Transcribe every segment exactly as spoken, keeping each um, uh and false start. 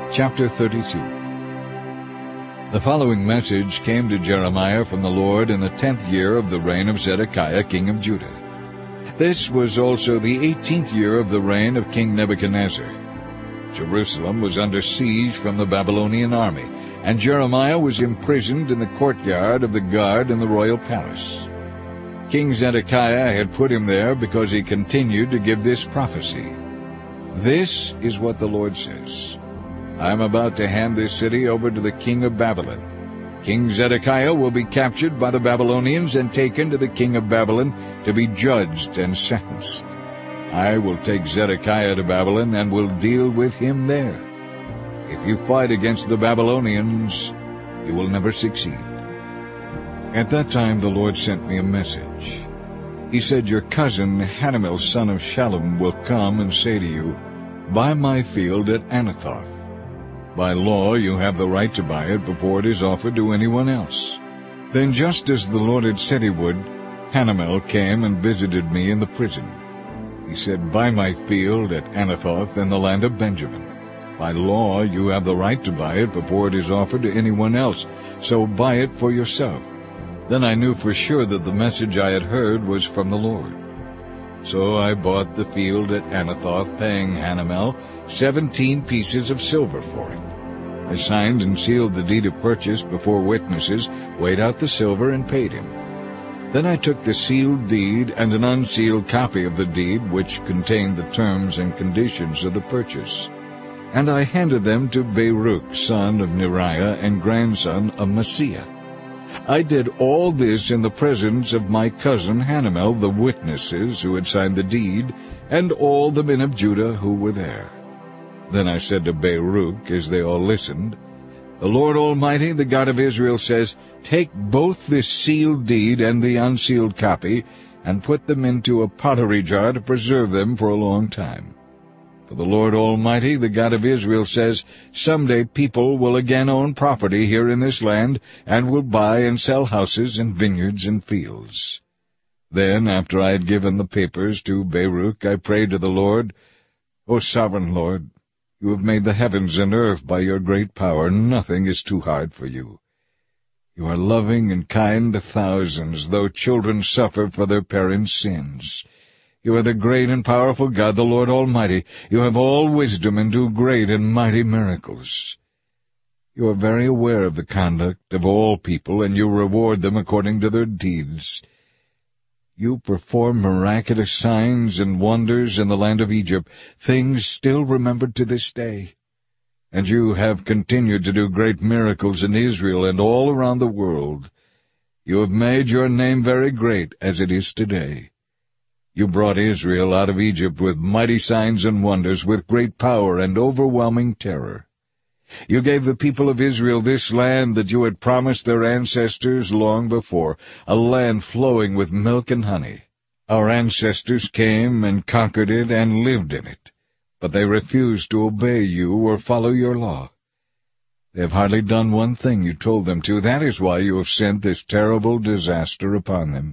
Chapter thirty-two. The following message came to Jeremiah from the Lord in the tenth year of the reign of Zedekiah king of Judah. This was also the eighteenth year of the reign of King Nebuchadnezzar. Jerusalem was under siege from the Babylonian army, and Jeremiah was imprisoned in the courtyard of the guard in the royal palace. King Zedekiah had put him there because he continued to give this prophecy. This is what the Lord says: I am about to hand this city over to the king of Babylon. King Zedekiah will be captured by the Babylonians and taken to the king of Babylon to be judged and sentenced. I will take Zedekiah to Babylon and will deal with him there. If you fight against the Babylonians, you will never succeed. At that time the Lord sent me a message. He said, Your cousin Hanamel son of Shallum will come and say to you, Buy my field at Anathoth. By law you have the right to buy it before it is offered to anyone else. Then just as the Lord had said he would, Hanamel came and visited me in the prison. He said, Buy my field at Anathoth in the land of Benjamin. By law you have the right to buy it before it is offered to anyone else, so buy it for yourself. Then I knew for sure that the message I had heard was from the Lord. So I bought the field at Anathoth, paying Hanamel seventeen pieces of silver for it. I signed and sealed the deed of purchase before witnesses, weighed out the silver, and paid him. Then I took the sealed deed and an unsealed copy of the deed, which contained the terms and conditions of the purchase, and I handed them to Baruch, son of Neriah and grandson of Maaseiah. I did all this in the presence of my cousin Hanamel, the witnesses who had signed the deed, and all the men of Judah who were there. Then I said to Baruch, as they all listened, The Lord Almighty, the God of Israel, says, Take both this sealed deed and the unsealed copy, and put them into a pottery jar to preserve them for a long time. For the Lord Almighty, the God of Israel, says, Someday people will again own property here in this land, and will buy and sell houses and vineyards and fields. Then, after I had given the papers to Baruch, I prayed to the Lord, O sovereign Lord, you have made the heavens and earth by your great power. Nothing is too hard for you. You are loving and kind to thousands, though children suffer for their parents' sins. You are the great and powerful God, the Lord Almighty. You have all wisdom and do great and mighty miracles. You are very aware of the conduct of all people, and you reward them according to their deeds. You perform miraculous signs and wonders in the land of Egypt, things still remembered to this day. And you have continued to do great miracles in Israel and all around the world. You have made your name very great, as it is today. You brought Israel out of Egypt with mighty signs and wonders, with great power and overwhelming terror. You gave the people of Israel this land that you had promised their ancestors long before, a land flowing with milk and honey. Our ancestors came and conquered it and lived in it, but they refused to obey you or follow your law. They have hardly done one thing you told them to. That is why you have sent this terrible disaster upon them.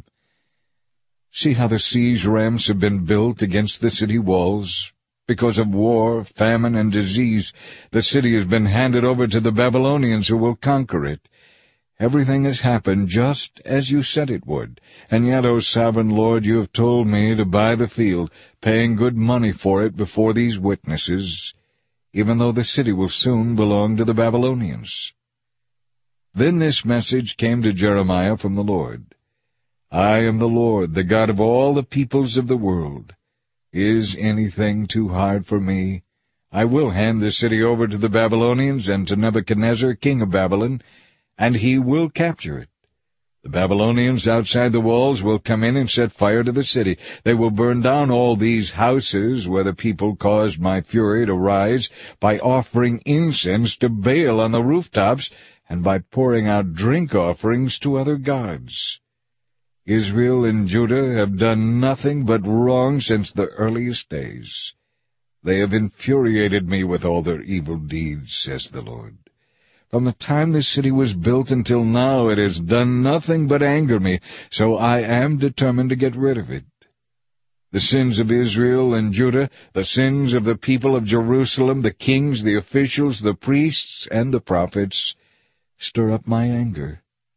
See how the siege ramps have been built against the city walls. Because of war, famine, and disease, the city has been handed over to the Babylonians, who will conquer it. Everything has happened just as you said it would. And yet, O sovereign Lord, you have told me to buy the field, paying good money for it before these witnesses, even though the city will soon belong to the Babylonians. Then this message came to Jeremiah from the Lord. I am the Lord, the God of all the peoples of the world. Is anything too hard for me? I will hand this city over to the Babylonians and to Nebuchadnezzar, king of Babylon, and he will capture it. The Babylonians outside the walls will come in and set fire to the city. They will burn down all these houses where the people caused my fury to rise by offering incense to Baal on the rooftops and by pouring out drink offerings to other gods. Israel and Judah have done nothing but wrong since the earliest days. They have infuriated me with all their evil deeds, says the Lord. From the time this city was built until now, it has done nothing but anger me, so I am determined to get rid of it. The sins of Israel and Judah, the sins of the people of Jerusalem, the kings, the officials, the priests, and the prophets, stir up my anger.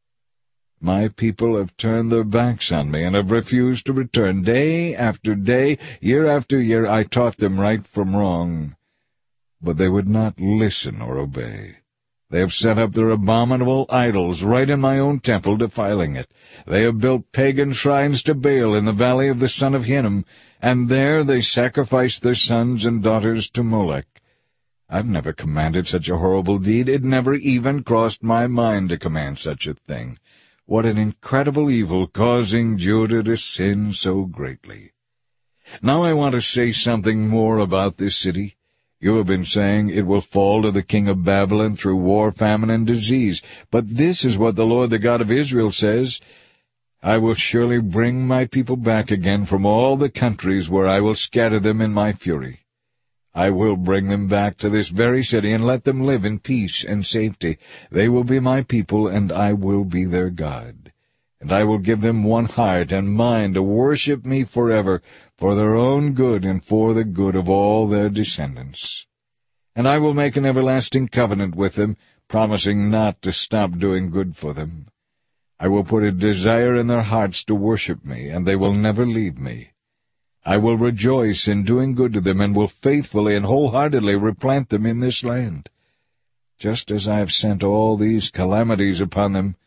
My people have turned their backs on me and have refused to return. Day after day, year after year, I taught them right from wrong, but they would not listen or obey. They have set up their abominable idols right in my own temple, defiling it. They have built pagan shrines to Baal in the valley of the son of Hinnom, and there they sacrifice their sons and daughters to Molech. I've never commanded such a horrible deed. It never even crossed my mind to command such a thing. What an incredible evil, causing Judah to sin so greatly. Now I want to say something more about this city. You have been saying it will fall to the king of Babylon through war, famine, and disease. But this is what the Lord, the God of Israel, says: I will surely bring my people back again from all the countries where I will scatter them in my fury. I will bring them back to this very city and let them live in peace and safety. They will be my people, and I will be their God. And I will give them one heart and mind to worship me forever, for their own good and for the good of all their descendants. And I will make an everlasting covenant with them, promising not to stop doing good for them. I will put a desire in their hearts to worship me, and they will never leave me. I will rejoice in doing good to them, and will faithfully and wholeheartedly replant them in this land. Just as I have sent all these calamities upon them,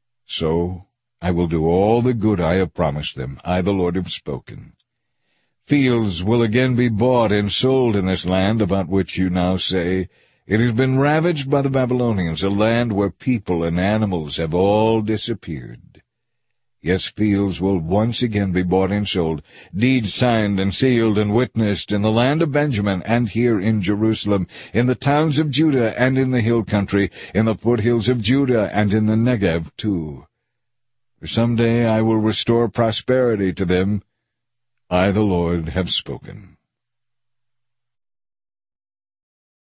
so I will do all the good I have promised them. I, the Lord, have spoken. Fields will again be bought and sold in this land, about which you now say, It has been ravaged by the Babylonians, a land where people and animals have all disappeared. Yes, fields will once again be bought and sold, deeds signed and sealed and witnessed in the land of Benjamin and here in Jerusalem, in the towns of Judah and in the hill country, in the foothills of Judah and in the Negev too. For some day I will restore prosperity to them. I, the Lord, have spoken.